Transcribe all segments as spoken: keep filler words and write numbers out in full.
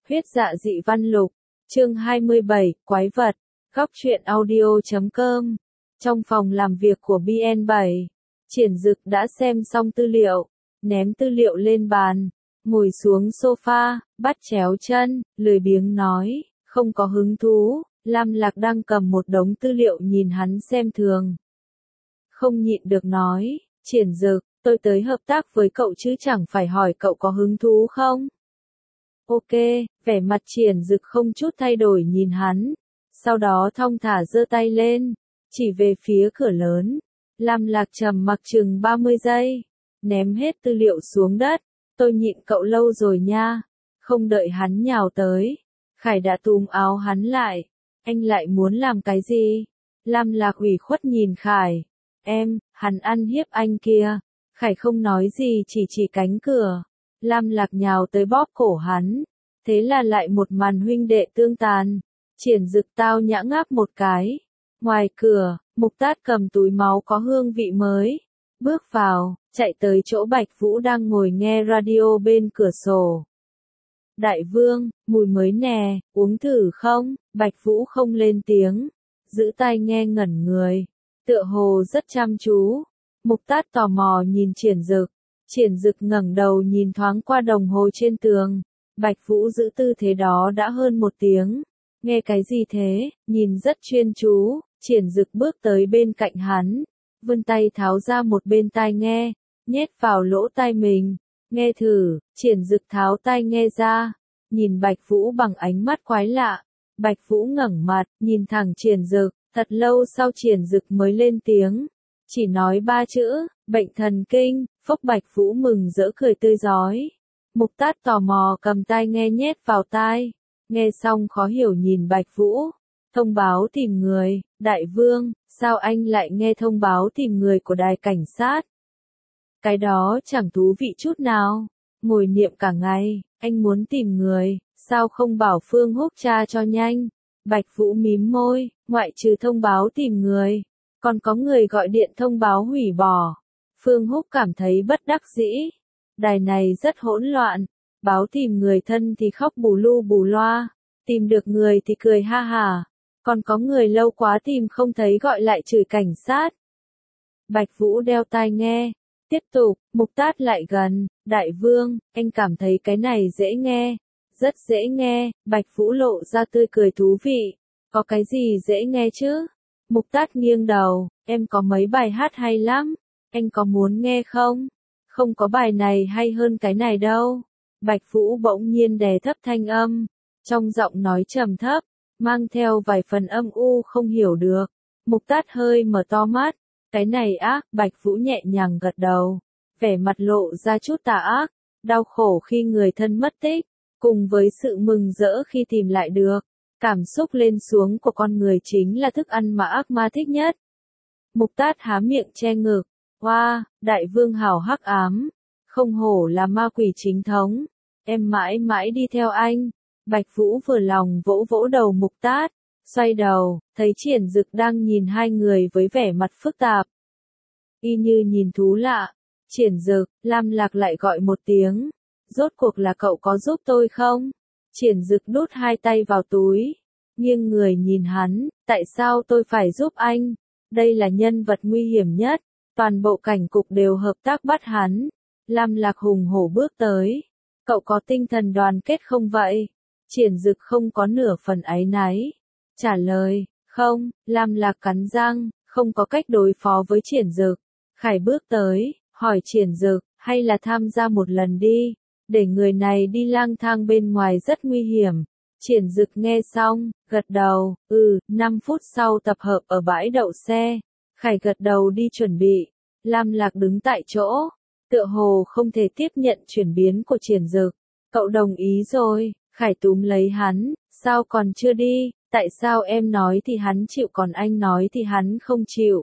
Huyết dạ dị văn lục, chương hai mươi bảy, quái vật, góc truyện audio chấm com. Trong phòng làm việc của B N bảy, Triển Dực đã xem xong tư liệu, ném tư liệu lên bàn, ngồi xuống sofa, bắt chéo chân, lười biếng nói, không có hứng thú. Lam Lạc đang cầm một đống tư liệu nhìn hắn xem thường. Không nhịn được nói, Triển Dực, tôi tới hợp tác với cậu chứ chẳng phải hỏi cậu có hứng thú không? Ok, vẻ mặt Triển Dực không chút thay đổi nhìn hắn, sau đó thong thả giơ tay lên, chỉ về phía cửa lớn. Lam Lạc trầm mặc chừng ba mươi giây, ném hết tư liệu xuống đất, tôi nhịn cậu lâu rồi nha. Không đợi hắn nhào tới, Khải đã túm áo hắn lại, anh lại muốn làm cái gì? Lam Lạc ủy khuất nhìn Khải, em, hắn ăn hiếp anh kia. Khải không nói gì chỉ chỉ cánh cửa. Lam Lạc nhào tới bóp cổ hắn, thế là lại một màn huynh đệ tương tàn. Triển Dực tao nhã ngáp một cái. Ngoài cửa, Mục Tát cầm túi máu có hương vị mới, bước vào, chạy tới chỗ Bạch Vũ đang ngồi nghe radio bên cửa sổ. Đại vương, mùi mới nè, uống thử không? Bạch Vũ không lên tiếng, giữ tai nghe ngẩn người, tựa hồ rất chăm chú. Mục Tát tò mò nhìn Triển Dực, Triển Dực ngẩng đầu nhìn thoáng qua đồng hồ trên tường. Bạch Vũ giữ tư thế đó đã hơn một tiếng. Nghe cái gì thế? Nhìn rất chuyên chú. Triển Dực bước tới bên cạnh hắn, vươn tay tháo ra một bên tai nghe, nhét vào lỗ tai mình. Nghe thử. Triển Dực tháo tai nghe ra, nhìn Bạch Vũ bằng ánh mắt quái lạ. Bạch Vũ ngẩng mặt, nhìn thẳng Triển Dực, thật lâu sau Triển Dực mới lên tiếng. Chỉ nói ba chữ, bệnh thần kinh. Phốc, Bạch Vũ mừng rỡ cười tươi rói. Mục Tát tò mò cầm tai nghe nhét vào tai, nghe xong khó hiểu nhìn Bạch Vũ. Thông báo tìm người. Đại vương, sao anh lại nghe thông báo tìm người của đài cảnh sát? Cái đó chẳng thú vị chút nào. Ngồi niệm cả ngày, anh muốn tìm người, sao không bảo Phương Húc tra cho nhanh? Bạch Vũ mím môi, ngoại trừ thông báo tìm người, còn có người gọi điện thông báo hủy bỏ. Phương Húc cảm thấy bất đắc dĩ. Đài này rất hỗn loạn, báo tìm người thân thì khóc bù lu bù loa, tìm được người thì cười ha hả, còn có người lâu quá tìm không thấy gọi lại chửi cảnh sát. Bạch Vũ đeo tai nghe, tiếp tục. Mục Tát lại gần, đại vương, anh cảm thấy cái này dễ nghe, rất dễ nghe. Bạch Vũ lộ ra tươi cười thú vị, có cái gì dễ nghe chứ? Mục Tát nghiêng đầu, em có mấy bài hát hay lắm, anh có muốn nghe không? Không có bài này hay hơn cái này đâu. Bạch Vũ bỗng nhiên đè thấp thanh âm, trong giọng nói trầm thấp, mang theo vài phần âm u không hiểu được. Mục Tát hơi mở to mắt, cái này á? Bạch Vũ nhẹ nhàng gật đầu, vẻ mặt lộ ra chút tà ác, đau khổ khi người thân mất tích, cùng với sự mừng rỡ khi tìm lại được. Cảm xúc lên xuống của con người chính là thức ăn mà ác ma thích nhất. Mục Tát há miệng che ngực, hoa, wow, đại vương hảo hắc ám, không hổ là ma quỷ chính thống, em mãi mãi đi theo anh. Bạch Vũ vừa lòng vỗ vỗ đầu Mục Tát, xoay đầu, thấy Triển Dực đang nhìn hai người với vẻ mặt phức tạp, y như nhìn thú lạ. Triển Dực, Lam Lạc lại gọi một tiếng, rốt cuộc là cậu có giúp tôi không? Triển Dực đút hai tay vào túi, nghiêng người nhìn hắn, tại sao tôi phải giúp anh? Đây là nhân vật nguy hiểm nhất, toàn bộ cảnh cục đều hợp tác bắt hắn. Lam Lạc hùng hổ bước tới, cậu có tinh thần đoàn kết không vậy? Triển Dực không có nửa phần áy náy, trả lời, không. Lam Lạc cắn răng, không có cách đối phó với Triển Dực. Khải bước tới, hỏi Triển Dực, hay là tham gia một lần đi, để người này đi lang thang bên ngoài rất nguy hiểm. Triển Dực nghe xong, gật đầu, ừ. Năm phút sau tập hợp ở bãi đậu xe, Khải gật đầu đi chuẩn bị. Lam Lạc đứng tại chỗ, tựa hồ không thể tiếp nhận chuyển biến của Triển Dực. Cậu đồng ý rồi. Khải túm lấy hắn, sao còn chưa đi? Tại sao em nói thì hắn chịu còn anh nói thì hắn không chịu?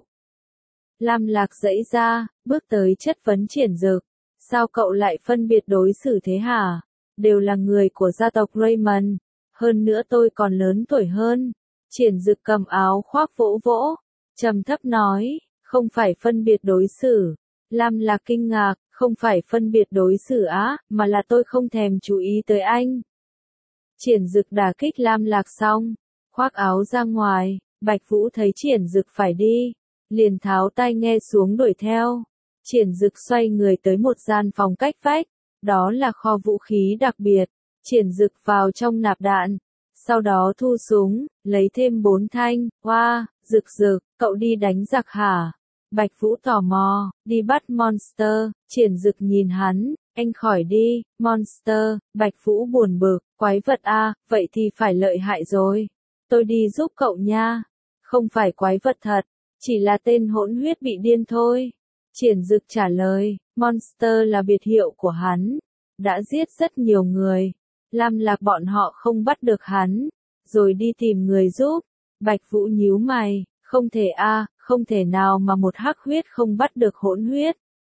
Lam Lạc giãy ra, bước tới chất vấn Triển Dực, sao cậu lại phân biệt đối xử thế hả? Đều là người của gia tộc Raymond, hơn nữa tôi còn lớn tuổi hơn. Triển Dực cầm áo khoác vỗ vỗ, trầm thấp nói, không phải phân biệt đối xử. Lam Lạc kinh ngạc, không phải phân biệt đối xử á, mà là tôi không thèm chú ý tới anh. Triển Dực đả kích Lam Lạc xong, khoác áo ra ngoài, Bạch Vũ thấy Triển Dực phải đi, liền tháo tai nghe xuống đuổi theo. Triển Dực xoay người tới một gian phòng cách vách, đó là kho vũ khí đặc biệt. Triển Dực vào trong nạp đạn, sau đó thu súng, lấy thêm bốn thanh. Oa, wow, Dực Dực, cậu đi đánh giặc hả? Bạch Vũ tò mò, đi bắt monster. Triển Dực nhìn hắn, anh khỏi đi, monster. Bạch Vũ buồn bực, quái vật a, vậy thì phải lợi hại rồi. Tôi đi giúp cậu nha. Không phải quái vật thật, chỉ là tên hỗn huyết bị điên thôi. Triển Dực trả lời, monster là biệt hiệu của hắn, đã giết rất nhiều người. Lam Lạc bọn họ không bắt được hắn, rồi đi tìm người giúp. Bạch Vũ nhíu mày, không thể a, không thể nào mà một hắc huyết không bắt được hỗn huyết.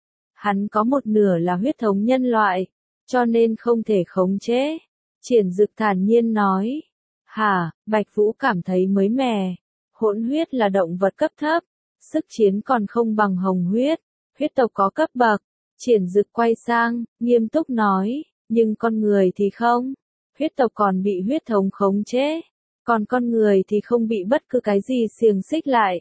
Hắn có một nửa là huyết thống nhân loại, cho nên không thể khống chế. Triển Dực thản nhiên nói. Hả, Bạch Vũ cảm thấy mới mẻ. Hỗn huyết là động vật cấp thấp, sức chiến còn không bằng hồng huyết. Huyết tộc có cấp bậc. Triển Dực quay sang, nghiêm túc nói, nhưng con người thì không. Huyết tộc còn bị huyết thống khống chế, còn con người thì không bị bất cứ cái gì xiềng xích lại.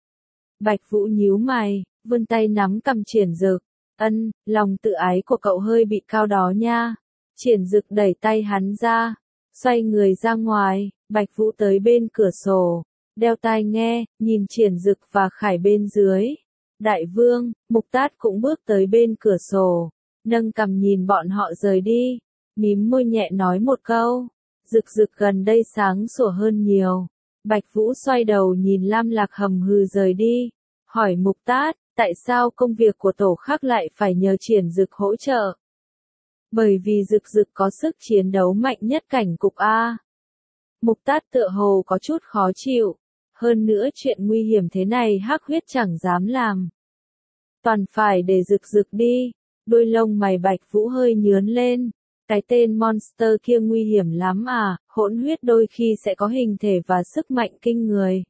Bạch Vũ nhíu mày, vươn tay nắm cầm Triển Dực. Ân, lòng tự ái của cậu hơi bị cao đó nha. Triển Dực đẩy tay hắn ra, xoay người ra ngoài. Bạch Vũ tới bên cửa sổ, đeo tai nghe, nhìn Triển Dực và Khải bên dưới. Đại vương, Mục Tát cũng bước tới bên cửa sổ, nâng cằm nhìn bọn họ rời đi, mím môi nhẹ nói một câu. Dực Dực gần đây sáng sủa hơn nhiều. Bạch Vũ xoay đầu nhìn Lam Lạc hầm hừ rời đi, hỏi Mục Tát, tại sao công việc của tổ khác lại phải nhờ Triển Dực hỗ trợ? Bởi vì Dực Dực có sức chiến đấu mạnh nhất cảnh cục A. Mục Tát tựa hồ có chút khó chịu. Hơn nữa chuyện nguy hiểm thế này hắc huyết chẳng dám làm. Toàn phải để Dực Dực đi. Đôi lông mày Bạch Vũ hơi nhướn lên. Cái tên monster kia nguy hiểm lắm à, hỗn huyết đôi khi sẽ có hình thể và sức mạnh kinh người.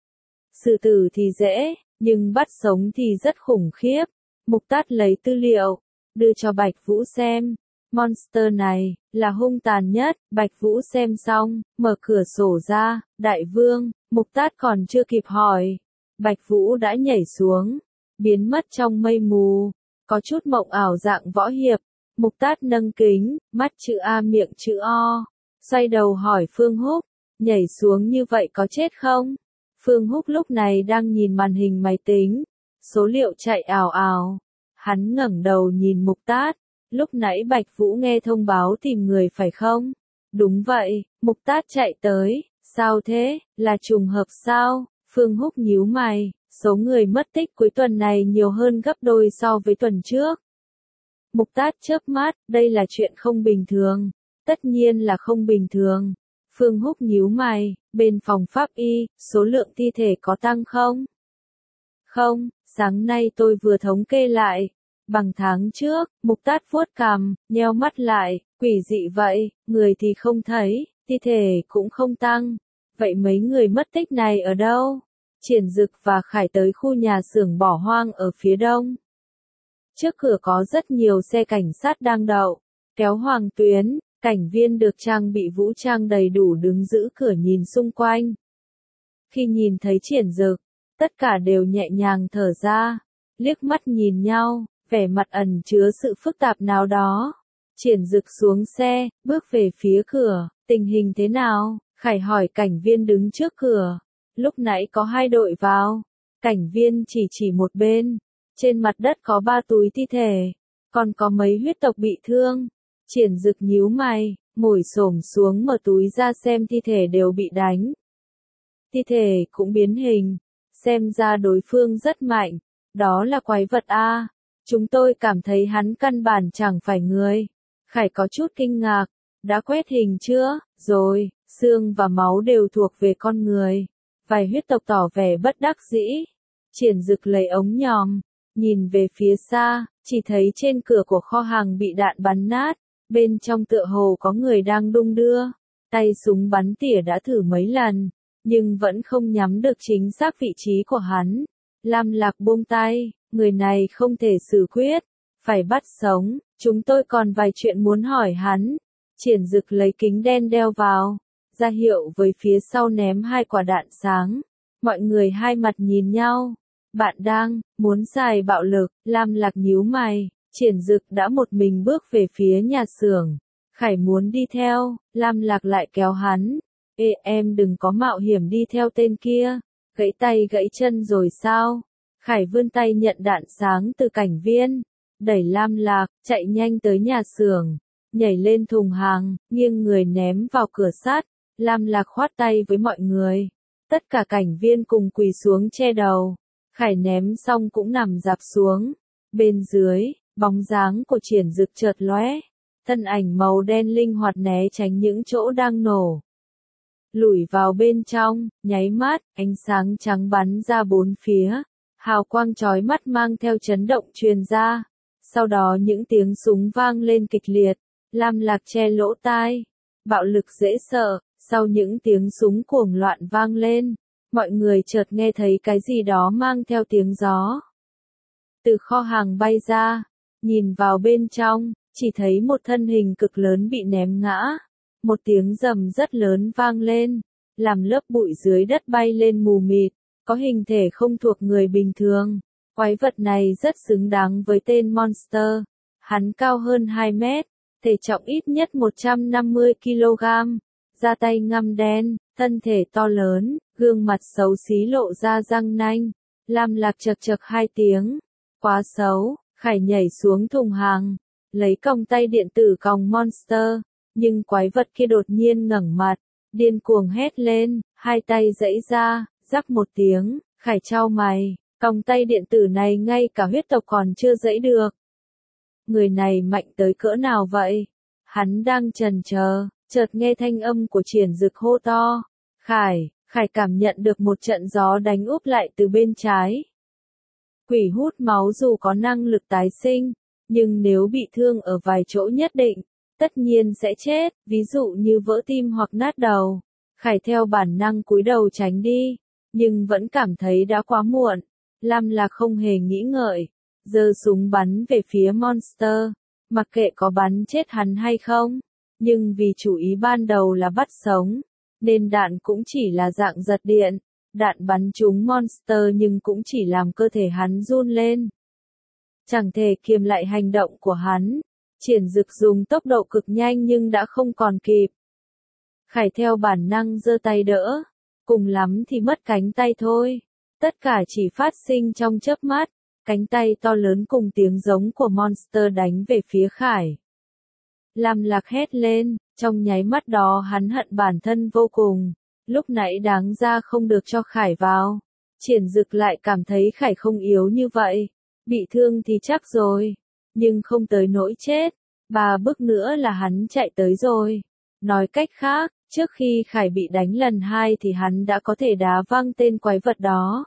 Xử tử thì dễ, nhưng bắt sống thì rất khủng khiếp. Mục Tát lấy tư liệu, đưa cho Bạch Vũ xem. Monster này, là hung tàn nhất. Bạch Vũ xem xong, mở cửa sổ ra. Đại vương, Mục Tát còn chưa kịp hỏi. Bạch Vũ đã nhảy xuống, biến mất trong mây mù. Có chút mộng ảo dạng võ hiệp. Mục Tát nâng kính, mắt chữ A miệng chữ O. Xoay đầu hỏi Phương Húc, nhảy xuống như vậy có chết không? Phương Húc lúc này đang nhìn màn hình máy tính. Số liệu chạy ào ào. Hắn ngẩng đầu nhìn Mục Tát. Lúc nãy Bạch Vũ nghe thông báo tìm người phải không? Đúng vậy, Mục Tát chạy tới. Sao thế, là trùng hợp sao? Phương Húc nhíu mày, số người mất tích cuối tuần này nhiều hơn gấp đôi so với tuần trước. Mục Tát chớp mắt, đây là chuyện không bình thường. Tất nhiên là không bình thường. Phương Húc nhíu mày, bên phòng pháp y, số lượng thi thể có tăng không? Không, sáng nay tôi vừa thống kê lại. Bằng tháng trước, Mục Tát vuốt cằm, nheo mắt lại, quỷ dị vậy, người thì không thấy, thi thể cũng không tăng. Vậy mấy người mất tích này ở đâu? Triển Dực và Khải tới khu nhà xưởng bỏ hoang ở phía đông. Trước cửa có rất nhiều xe cảnh sát đang đậu, kéo hoàng tuyến, cảnh viên được trang bị vũ trang đầy đủ đứng giữ cửa nhìn xung quanh. Khi nhìn thấy Triển Dực, tất cả đều nhẹ nhàng thở ra, liếc mắt nhìn nhau, vẻ mặt ẩn chứa sự phức tạp nào đó. Triển Dực xuống xe, bước về phía cửa, tình hình thế nào? Khải hỏi cảnh viên đứng trước cửa. Lúc nãy có hai đội vào. Cảnh viên chỉ chỉ một bên. Trên mặt đất có ba túi thi thể. Còn có mấy huyết tộc bị thương. Triển Dực nhíu mày, ngồi xổm xuống mở túi ra xem thi thể đều bị đánh. Thi thể cũng biến hình. Xem ra đối phương rất mạnh. Đó là quái vật A. Chúng tôi cảm thấy hắn căn bản chẳng phải người. Khải có chút kinh ngạc. Đã quét hình chưa? Rồi, xương và máu đều thuộc về con người. Vài huyết tộc tỏ vẻ bất đắc dĩ. Triển Dực lấy ống nhòm, nhìn về phía xa, chỉ thấy trên cửa của kho hàng bị đạn bắn nát. Bên trong tựa hồ có người đang đung đưa. Tay súng bắn tỉa đã thử mấy lần, nhưng vẫn không nhắm được chính xác vị trí của hắn. Lam Lạc buông tay, người này không thể xử quyết, phải bắt sống, chúng tôi còn vài chuyện muốn hỏi hắn. Triển Dực lấy kính đen đeo vào, ra hiệu với phía sau ném hai quả đạn sáng. Mọi người hai mặt nhìn nhau. Bạn đang muốn xài bạo lực? Lam Lạc nhíu mày. Triển Dực đã một mình bước về phía nhà xưởng. Khải muốn đi theo, Lam Lạc lại kéo hắn. Ê, em đừng có mạo hiểm đi theo tên kia. Gãy tay gãy chân rồi sao? Khải vươn tay nhận đạn sáng từ cảnh viên. Đẩy Lam Lạc, chạy nhanh tới nhà xưởng. Nhảy lên thùng hàng, nghiêng người ném vào cửa sắt. Lam Lạc khoát tay với mọi người. Tất cả cảnh viên cùng quỳ xuống che đầu. Khải ném xong cũng nằm dạp xuống. Bên dưới, bóng dáng của Triển Dực chợt lóe. Thân ảnh màu đen linh hoạt né tránh những chỗ đang nổ. Lủi vào bên trong, nháy mắt, ánh sáng trắng bắn ra bốn phía. Hào quang chói mắt mang theo chấn động truyền ra. Sau đó những tiếng súng vang lên kịch liệt. Lam Lạc che lỗ tai. Bạo lực dễ sợ. Sau những tiếng súng cuồng loạn vang lên, mọi người chợt nghe thấy cái gì đó mang theo tiếng gió. Từ kho hàng bay ra, nhìn vào bên trong, chỉ thấy một thân hình cực lớn bị ném ngã. Một tiếng rầm rất lớn vang lên, làm lớp bụi dưới đất bay lên mù mịt, có hình thể không thuộc người bình thường. Quái vật này rất xứng đáng với tên Monster. Hắn cao hơn hai mét, thể trọng ít nhất một trăm năm mươi ki lô gam. Da tay ngăm đen, thân thể to lớn, gương mặt xấu xí lộ ra răng nanh. Lam Lạc chật chật hai tiếng. Quá xấu. Khải nhảy xuống thùng hàng, lấy còng tay điện tử còng Monster. Nhưng quái vật kia đột nhiên ngẩng mặt, điên cuồng hét lên, hai tay giãy ra, rắc một tiếng. Khải chau mày, còng tay điện tử này ngay cả huyết tộc còn chưa giãy được. Người này mạnh tới cỡ nào vậy? Hắn đang chần chờ. Chợt nghe thanh âm của Triển Dực hô to. Khải, Khải cảm nhận được một trận gió đánh úp lại từ bên trái. Quỷ hút máu dù có năng lực tái sinh, nhưng nếu bị thương ở vài chỗ nhất định, tất nhiên sẽ chết, ví dụ như vỡ tim hoặc nát đầu. Khải theo bản năng cúi đầu tránh đi, nhưng vẫn cảm thấy đã quá muộn. Lam Lạc không hề nghĩ ngợi, giơ súng bắn về phía Monster, mặc kệ có bắn chết hắn hay không. Nhưng vì chủ ý ban đầu là bắt sống, nên đạn cũng chỉ là dạng giật điện. Đạn bắn trúng Monster nhưng cũng chỉ làm cơ thể hắn run lên. Chẳng thể kiềm lại hành động của hắn. Triển Dực dùng tốc độ cực nhanh nhưng đã không còn kịp. Khải theo bản năng giơ tay đỡ. Cùng lắm thì mất cánh tay thôi. Tất cả chỉ phát sinh trong chớp mắt. Cánh tay to lớn cùng tiếng giống của Monster đánh về phía Khải. Lam Lạc hét lên, trong nháy mắt đó hắn hận bản thân vô cùng. Lúc nãy đáng ra không được cho Khải vào. Triển Dực lại cảm thấy Khải không yếu như vậy. Bị thương thì chắc rồi, nhưng không tới nỗi chết. Ba bước nữa là hắn chạy tới rồi. Nói cách khác, trước khi Khải bị đánh lần hai thì hắn đã có thể đá văng tên quái vật đó.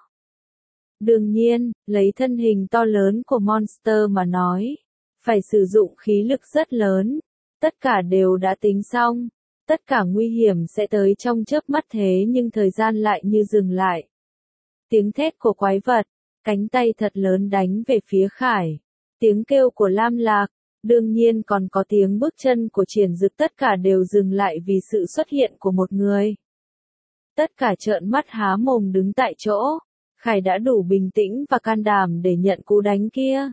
Đương nhiên, lấy thân hình to lớn của Monster mà nói, phải sử dụng khí lực rất lớn. Tất cả đều đã tính xong. Tất cả nguy hiểm sẽ tới trong chớp mắt thế nhưng thời gian lại như dừng lại. Tiếng thét của quái vật, cánh tay thật lớn đánh về phía Khải. Tiếng kêu của Lam Lạc, đương nhiên còn có tiếng bước chân của Triển Dực, tất cả đều dừng lại vì sự xuất hiện của một người. Tất cả trợn mắt há mồm đứng tại chỗ. Khải đã đủ bình tĩnh và can đảm để nhận cú đánh kia.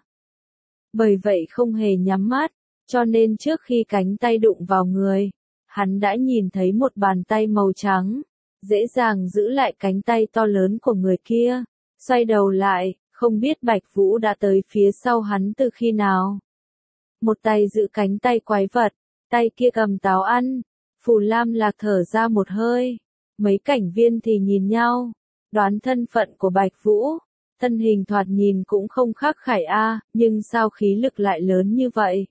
Bởi vậy không hề nhắm mắt. Cho nên trước khi cánh tay đụng vào người, hắn đã nhìn thấy một bàn tay màu trắng, dễ dàng giữ lại cánh tay to lớn của người kia. Xoay đầu lại, không biết Bạch Vũ đã tới phía sau hắn từ khi nào. Một tay giữ cánh tay quái vật, tay kia cầm táo ăn. Phù Lam Lạc thở ra một hơi. Mấy cảnh viên thì nhìn nhau, đoán thân phận của Bạch Vũ. Thân hình thoạt nhìn cũng không khác Khải A, nhưng sao khí lực lại lớn như vậy?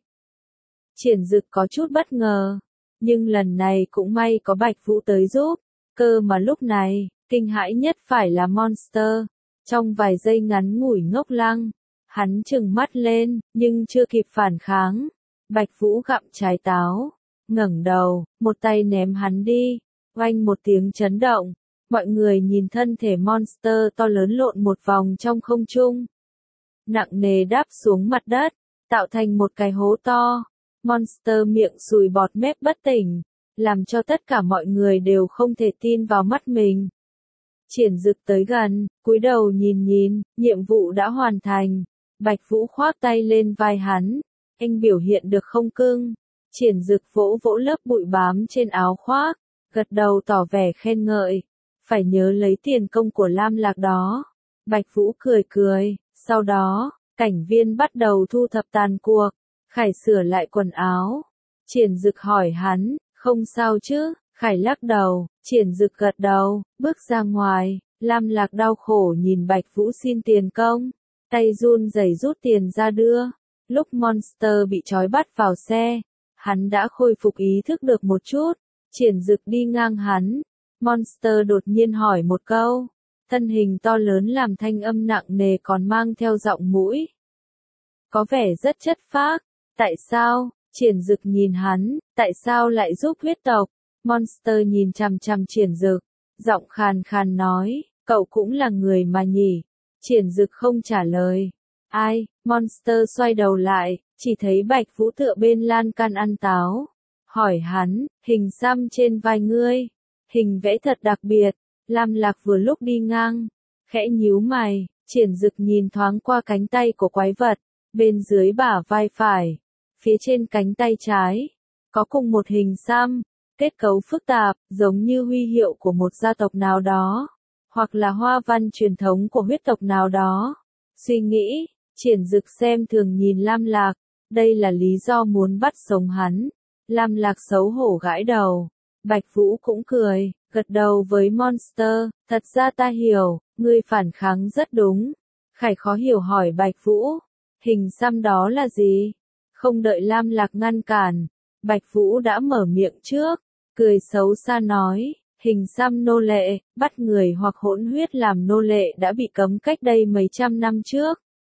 Triển Dực có chút bất ngờ, nhưng lần này cũng may có Bạch Vũ tới giúp. Cơ mà lúc này, kinh hãi nhất phải là Monster. Trong vài giây ngắn ngủi ngốc lăng, hắn trừng mắt lên, nhưng chưa kịp phản kháng. Bạch Vũ gặm trái táo, ngẩng đầu, một tay ném hắn đi. Oanh một tiếng chấn động, mọi người nhìn thân thể Monster to lớn lộn một vòng trong không trung. Nặng nề đáp xuống mặt đất, tạo thành một cái hố to. Monster miệng sùi bọt mép bất tỉnh, làm cho tất cả mọi người đều không thể tin vào mắt mình. Triển Dực tới gần, cúi đầu nhìn nhìn, nhiệm vụ đã hoàn thành. Bạch Vũ khoác tay lên vai hắn, anh biểu hiện được không cưng. Triển Dực vỗ vỗ lớp bụi bám trên áo khoác, gật đầu tỏ vẻ khen ngợi. Phải nhớ lấy tiền công của Lam Lạc đó. Bạch Vũ cười cười, sau đó, cảnh viên bắt đầu thu thập tàn cuộc. Khải sửa lại quần áo. Triển Dực hỏi hắn, không sao chứ? Khải lắc đầu, Triển Dực gật đầu, bước ra ngoài. Lam Lạc đau khổ nhìn Bạch Vũ xin tiền công, tay run rẩy rút tiền ra đưa. Lúc Monster bị trói bắt vào xe, hắn đã khôi phục ý thức được một chút. Triển Dực đi ngang hắn, Monster đột nhiên hỏi một câu, thân hình to lớn làm thanh âm nặng nề còn mang theo giọng mũi. Có vẻ rất chất phác, tại sao? Triển Dực nhìn hắn, tại sao lại giúp huyết tộc? Monster nhìn chằm chằm Triển Dực, giọng khàn khàn nói, cậu cũng là người mà nhỉ? Triển Dực không trả lời. Ai? Monster xoay đầu lại, chỉ thấy Bạch Vũ tựa bên lan can ăn táo. Hỏi hắn, hình xăm trên vai ngươi, hình vẽ thật đặc biệt. Lam Lạc vừa lúc đi ngang, khẽ nhíu mày. Triển Dực nhìn thoáng qua cánh tay của quái vật, bên dưới bả vai phải, phía trên cánh tay trái, có cùng một hình xăm, kết cấu phức tạp, giống như huy hiệu của một gia tộc nào đó, hoặc là hoa văn truyền thống của huyết tộc nào đó. Suy nghĩ, Triển Dực xem thường nhìn Lam Lạc, đây là lý do muốn bắt sống hắn. Lam Lạc xấu hổ gãi đầu. Bạch Vũ cũng cười, gật đầu với Monster, thật ra ta hiểu, ngươi phản kháng rất đúng. Khải khó hiểu hỏi Bạch Vũ, hình xăm đó là gì? Không đợi Lam Lạc ngăn cản, Bạch Vũ đã mở miệng trước, cười xấu xa nói, hình xăm nô lệ, bắt người hoặc hỗn huyết làm nô lệ đã bị cấm cách đây mấy trăm năm trước.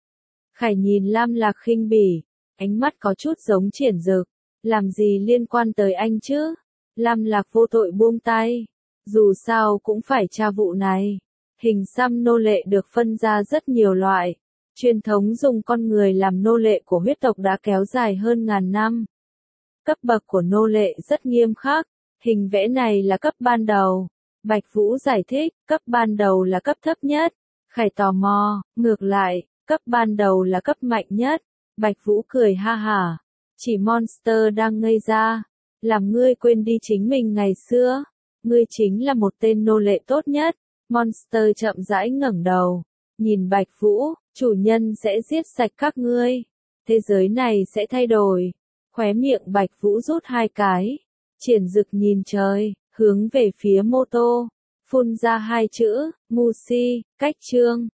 Khải nhìn Lam Lạc khinh bỉ, ánh mắt có chút giống Triển Dực, làm gì liên quan tới anh chứ? Lam Lạc vô tội buông tay, dù sao cũng phải tra vụ này. Hình xăm nô lệ được phân ra rất nhiều loại. Truyền thống dùng con người làm nô lệ của huyết tộc đã kéo dài hơn ngàn năm. Cấp bậc của nô lệ rất nghiêm khắc. Hình vẽ này là cấp ban đầu. Bạch Vũ giải thích, cấp ban đầu là cấp thấp nhất. Khải tò mò, ngược lại, cấp ban đầu là cấp mạnh nhất. Bạch Vũ cười ha hả. Chỉ Monster đang ngây ra. Làm ngươi quên đi chính mình ngày xưa. Ngươi chính là một tên nô lệ tốt nhất. Monster chậm rãi ngẩng đầu. Nhìn Bạch Vũ, chủ nhân sẽ giết sạch các ngươi. Thế giới này sẽ thay đổi. Khóe miệng Bạch Vũ rút hai cái. Triển Dực nhìn trời, hướng về phía mô tô. Phun ra hai chữ, Musi, cách chương.